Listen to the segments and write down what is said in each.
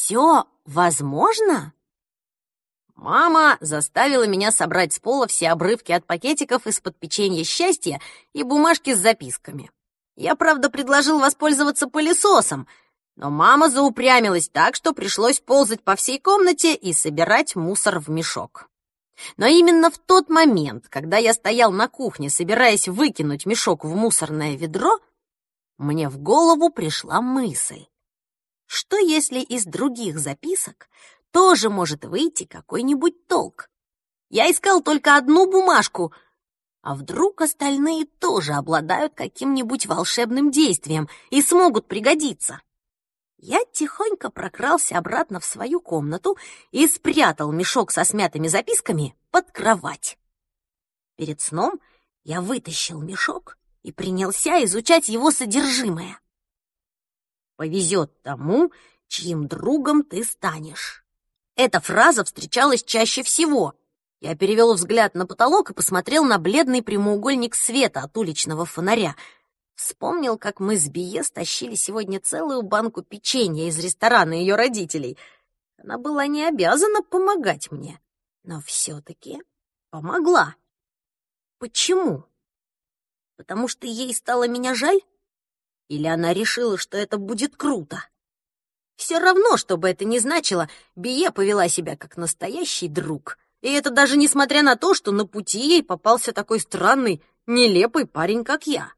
все возможно? Мама заставила меня собрать с пола все обрывки от пакетиков из-под печенья счастья и бумажки с записками. Я, правда, предложил воспользоваться пылесосом, но мама заупрямилась так, что пришлось ползать по всей комнате и собирать мусор в мешок. Но именно в тот момент, когда я стоял на кухне, собираясь выкинуть мешок в мусорное ведро, мне в голову пришла мысль: что если из других записок тоже может выйти какой-нибудь толк? Я искал только одну бумажку, а вдруг остальные тоже обладают каким-нибудь волшебным действием и смогут пригодиться? Я тихонько прокрался обратно в свою комнату и спрятал мешок со смятыми записками под кровать. Перед сном я вытащил мешок и принялся изучать его содержимое. «Повезет тому, чьим другом ты станешь». Эта фраза встречалась чаще всего. Я перевел взгляд на потолок и посмотрел на бледный прямоугольник света от уличного фонаря. Вспомнил, как мы с Бие стащили сегодня целую банку печенья из ресторана ее родителей. Она была не обязана помогать мне, но все-таки помогла. Почему? Потому что ей стало меня жаль? Или она решила, что это будет круто? Все равно, что бы это ни значило, Бие повела себя как настоящий друг. И это даже несмотря на то, что на пути ей попался такой странный, нелепый парень, как я.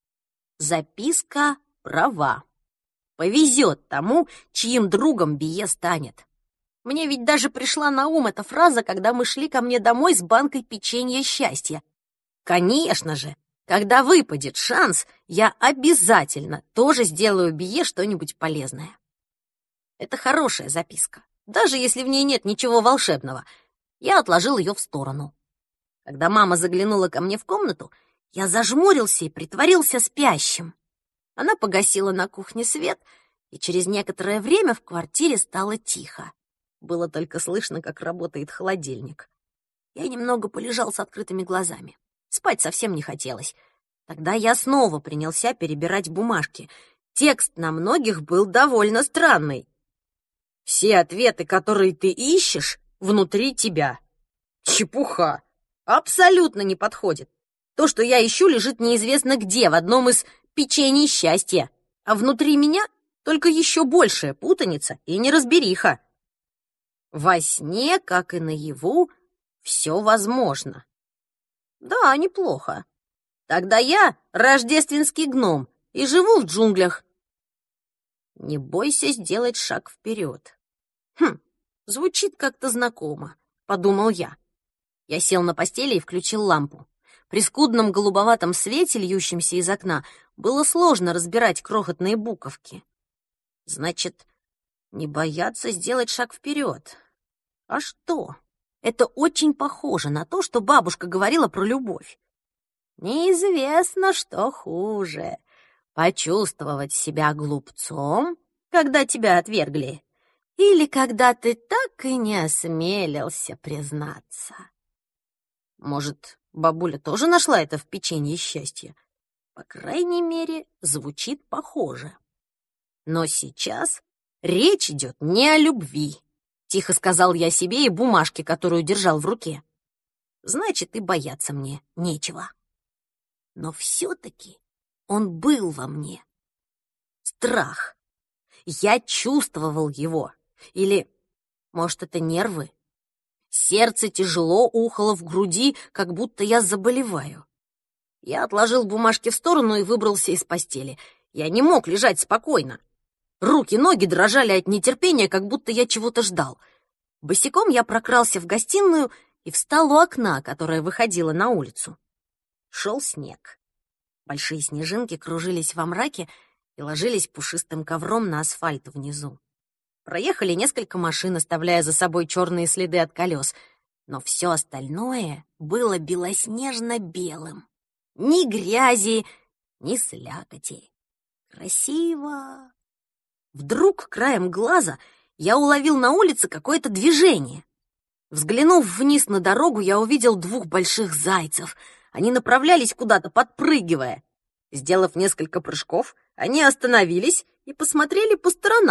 Записка права. Повезет тому, чьим другом Бие станет. Мне ведь даже пришла на ум эта фраза, когда мы шли ко мне домой с банкой печенья счастья. Конечно же, когда выпадет шанс, я обязательно тоже сделаю Бие что-нибудь полезное. Это хорошая записка, даже если в ней нет ничего волшебного. Я отложил ее в сторону. Когда мама заглянула ко мне в комнату, я зажмурился и притворился спящим. Она погасила на кухне свет, и через некоторое время в квартире стало тихо. Было только слышно, как работает холодильник. Я немного полежал с открытыми глазами. Спать совсем не хотелось. Тогда я снова принялся перебирать бумажки. Текст на многих был довольно странный. «Все ответы, которые ты ищешь, внутри тебя». Чепуха. Абсолютно не подходит. То, что я ищу, лежит неизвестно где, в одном из печений счастья. А внутри меня только еще большая путаница и неразбериха. Во сне, как и наяву, все возможно. Да, неплохо. Тогда я рождественский гном и живу в джунглях. Не бойся сделать шаг вперед. Звучит как-то знакомо, подумал я. Я сел на постели и включил лампу. При скудном голубоватом свете, льющемся из окна, было сложно разбирать крохотные буковки. Значит, не бояться сделать шаг вперед. А что? Это очень похоже на то, что бабушка говорила про любовь. Неизвестно, что хуже: почувствовать себя глупцом, когда тебя отвергли, или когда ты так и не осмелился признаться. Может, бабуля тоже нашла это в печенье счастья? По крайней мере, звучит похоже. Но сейчас речь идет не о любви, тихо сказал я себе и бумажке, которую держал в руке. Значит, и бояться мне нечего. Но все-таки он был во мне. Страх. Я чувствовал его. Или, может, это нервы? Сердце тяжело ухало в груди, как будто я заболеваю. Я отложил бумажки в сторону и выбрался из постели. Я не мог лежать спокойно. Руки-ноги дрожали от нетерпения, как будто я чего-то ждал. Босиком я прокрался в гостиную и встал у окна, которое выходило на улицу. Шел снег. Большие снежинки кружились во мраке и ложились пушистым ковром на асфальт внизу. Проехали несколько машин, оставляя за собой черные следы от колес, но все остальное было белоснежно-белым. Ни грязи, ни слякоти. Красиво. Вдруг краем глаза я уловил на улице какое-то движение. Взглянув вниз на дорогу, я увидел двух больших зайцев. Они направлялись куда-то, подпрыгивая. Сделав несколько прыжков, они остановились и посмотрели по сторонам,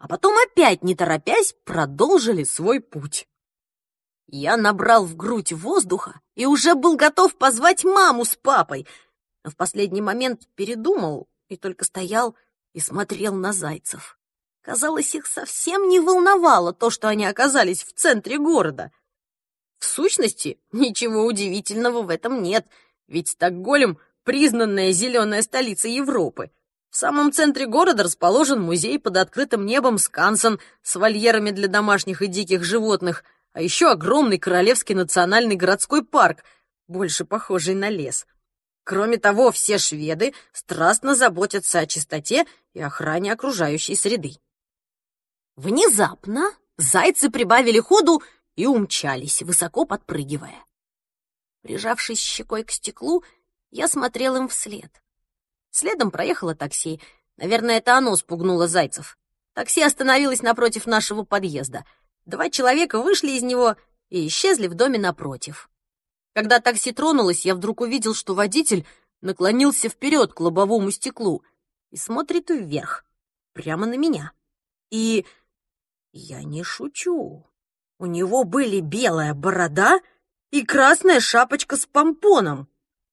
а потом опять, не торопясь, продолжили свой путь. Я набрал в грудь воздуха и уже был готов позвать маму с папой, но в последний момент передумал и только стоял и смотрел на зайцев. Казалось, их совсем не волновало то, что они оказались в центре города. В сущности, ничего удивительного в этом нет, ведь Стокгольм — признанная зеленая столица Европы. В самом центре города расположен музей под открытым небом Скансен с вольерами для домашних и диких животных, а еще огромный Королевский национальный городской парк, больше похожий на лес. Кроме того, все шведы страстно заботятся о чистоте и охране окружающей среды. Внезапно зайцы прибавили ходу и умчались, высоко подпрыгивая. Прижавшись щекой к стеклу, я смотрел им вслед. Следом проехало такси. Наверное, это оно спугнуло зайцев. Такси остановилось напротив нашего подъезда. 2 человека вышли из него и исчезли в доме напротив. Когда такси тронулось, я вдруг увидел, что водитель наклонился вперед к лобовому стеклу и смотрит вверх, прямо на меня. И я не шучу. У него были белая борода и красная шапочка с помпоном.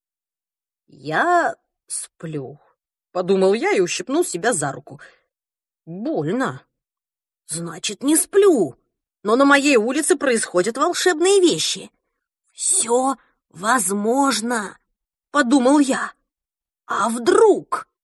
«Я сплю», — подумал я и ущипнул себя за руку. «Больно. Значит, не сплю. Но на моей улице происходят волшебные вещи. Все возможно», — подумал я. «А вдруг?»